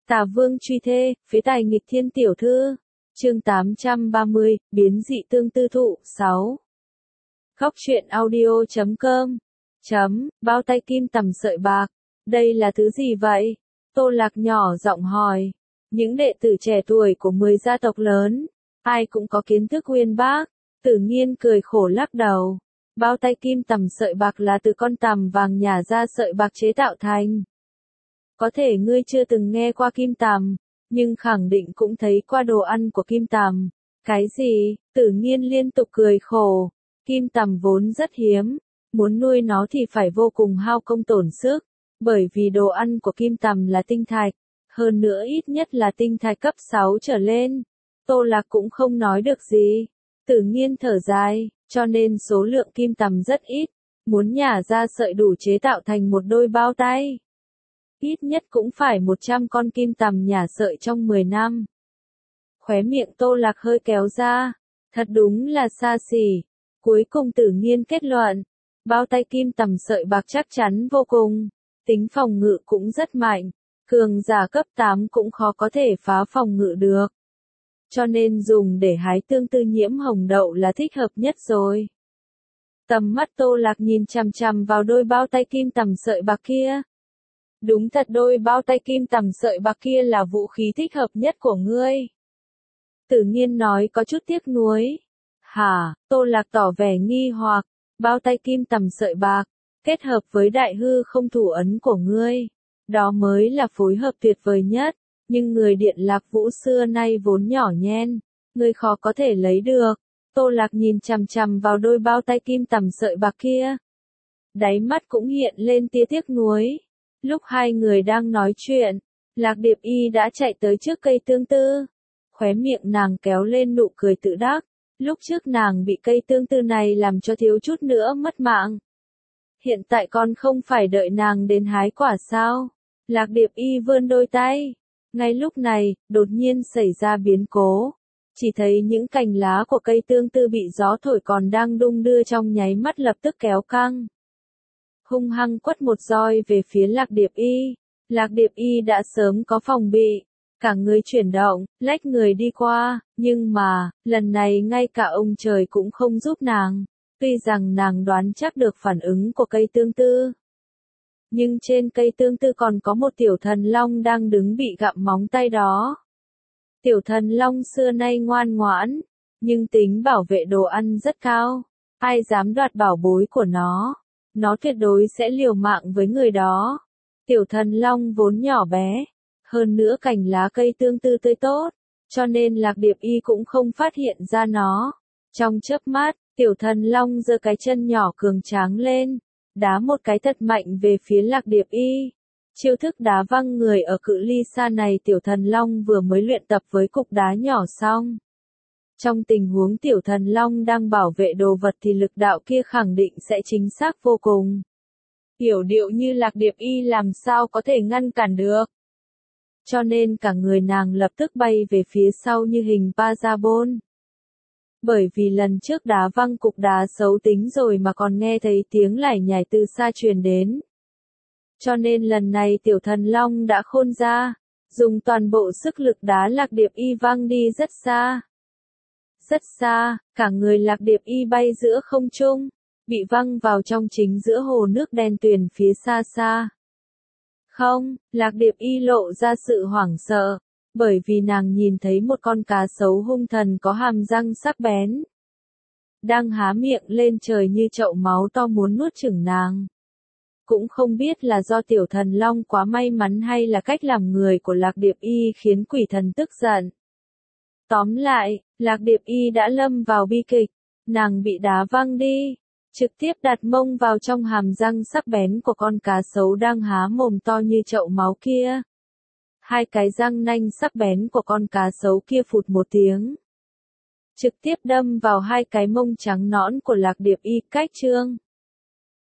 Tà Vương truy thê, phế tài nghịch thiên tiểu thư. Chương 830, biến dị tương tư thụ, 6. Khóc chuyện audio.com. Bao tay kim tằm sợi bạc. Đây là thứ gì vậy? Tô Lạc nhỏ giọng hỏi. Những đệ tử trẻ tuổi của 10 gia tộc lớn, ai cũng có kiến thức uyên bác. Tử Nghiên cười khổ lắc đầu. Bao tay kim tằm sợi bạc là từ con tằm vàng nhả ra sợi bạc chế tạo thành. Có thể ngươi chưa từng nghe qua kim tằm, nhưng khẳng định cũng thấy qua đồ ăn của kim tằm. Cái gì? Tử Nghiên liên tục cười khổ. Kim tằm vốn rất hiếm, muốn nuôi nó thì phải vô cùng hao công tổn sức, bởi vì đồ ăn của kim tằm là tinh thạch, hơn nữa ít nhất là tinh thạch cấp 6 trở lên. Tô Lạc cũng không nói được gì. Tử Nghiên thở dài, cho nên số lượng kim tằm rất ít, muốn nhả ra sợi đủ chế tạo thành một đôi bao tay. Ít nhất cũng phải 100 con kim tằm nhả sợi trong 10 năm. Khóe miệng Tô Lạc hơi kéo ra, thật đúng là xa xỉ. Cuối cùng Tử Nghiên kết luận, bao tay kim tằm sợi bạc chắc chắn vô cùng, tính phòng ngự cũng rất mạnh, cường giả cấp 8 cũng khó có thể phá phòng ngự được. Cho nên dùng để hái tương tư nhiễm hồng đậu là thích hợp nhất rồi. Tầm mắt Tô Lạc nhìn chằm chằm vào đôi bao tay kim tằm sợi bạc kia. Đúng thật, đôi bao tay kim tằm sợi bạc kia là vũ khí thích hợp nhất của ngươi. Tử Nghiên nói có chút tiếc nuối. Hả? Tô Lạc tỏ vẻ nghi hoặc. Bao tay kim tằm sợi bạc, kết hợp với đại hư không thủ ấn của ngươi, đó mới là phối hợp tuyệt vời nhất. Nhưng người Điện Lạc Vũ xưa nay vốn nhỏ nhen, ngươi khó có thể lấy được. Tô Lạc nhìn chằm chằm vào đôi bao tay kim tằm sợi bạc kia. Đáy mắt cũng hiện lên tia tiếc nuối. Lúc hai người đang nói chuyện, Lạc Điệp Y đã chạy tới trước cây tương tư. Khóe miệng nàng kéo lên nụ cười tự đắc. Lúc trước nàng bị cây tương tư này làm cho thiếu chút nữa mất mạng. Hiện tại con không phải đợi nàng đến hái quả sao? Lạc Điệp Y vươn đôi tay. Ngay lúc này, đột nhiên xảy ra biến cố. Chỉ thấy những cành lá của cây tương tư bị gió thổi còn đang đung đưa trong nháy mắt lập tức kéo căng. Hung hăng quất một roi về phía Lạc Điệp Y. Lạc Điệp Y đã sớm có phòng bị. Cả người chuyển động, lách người đi qua, nhưng mà, lần này ngay cả ông trời cũng không giúp nàng. Tuy rằng nàng đoán chắc được phản ứng của cây tương tư. Nhưng trên cây tương tư còn có một tiểu thần long đang đứng bị gặm móng tay đó. Tiểu thần long xưa nay ngoan ngoãn, nhưng tính bảo vệ đồ ăn rất cao. Ai dám đoạt bảo bối của nó tuyệt đối sẽ liều mạng với người đó. Tiểu thần long vốn nhỏ bé, hơn nữa cành lá cây tương tư tươi tốt, cho nên Lạc Điệp Y cũng không phát hiện ra nó. Trong chớp mắt, tiểu thần long giơ cái chân nhỏ cường tráng lên, đá một cái thật mạnh về phía Lạc Điệp Y. Chiêu thức đá văng người ở cự ly xa này tiểu thần long vừa mới luyện tập với cục đá nhỏ xong. Trong tình huống tiểu thần long đang bảo vệ đồ vật thì lực đạo kia khẳng định sẽ chính xác vô cùng. Hiểu điệu như Lạc Điệp Y làm sao có thể ngăn cản được. Cho nên cả người nàng lập tức bay về phía sau như hình parabol. Bởi vì lần trước đá văng cục đá xấu tính rồi mà còn nghe thấy tiếng lải nhải từ xa truyền đến. Cho nên lần này tiểu thần long đã khôn ra, dùng toàn bộ sức lực đá Lạc Điệp Y văng đi rất xa. Rất xa, cả người Lạc Điệp Y bay giữa không trung, bị văng vào trong chính giữa hồ nước đen tuyền phía xa xa. Không, Lạc Điệp Y lộ ra sự hoảng sợ, bởi vì nàng nhìn thấy một con cá sấu hung thần có hàm răng sắc bén. Đang há miệng lên trời như chậu máu to muốn nuốt chửng nàng. Cũng không biết là do tiểu thần long quá may mắn hay là cách làm người của Lạc Điệp Y khiến quỷ thần tức giận. Tóm lại, Lạc Điệp Y đã lâm vào bi kịch, nàng bị đá văng đi, trực tiếp đặt mông vào trong hàm răng sắc bén của con cá sấu đang há mồm to như chậu máu kia. Hai cái răng nanh sắc bén của con cá sấu kia phụt một tiếng, trực tiếp đâm vào hai cái mông trắng nõn của Lạc Điệp Y cách trương.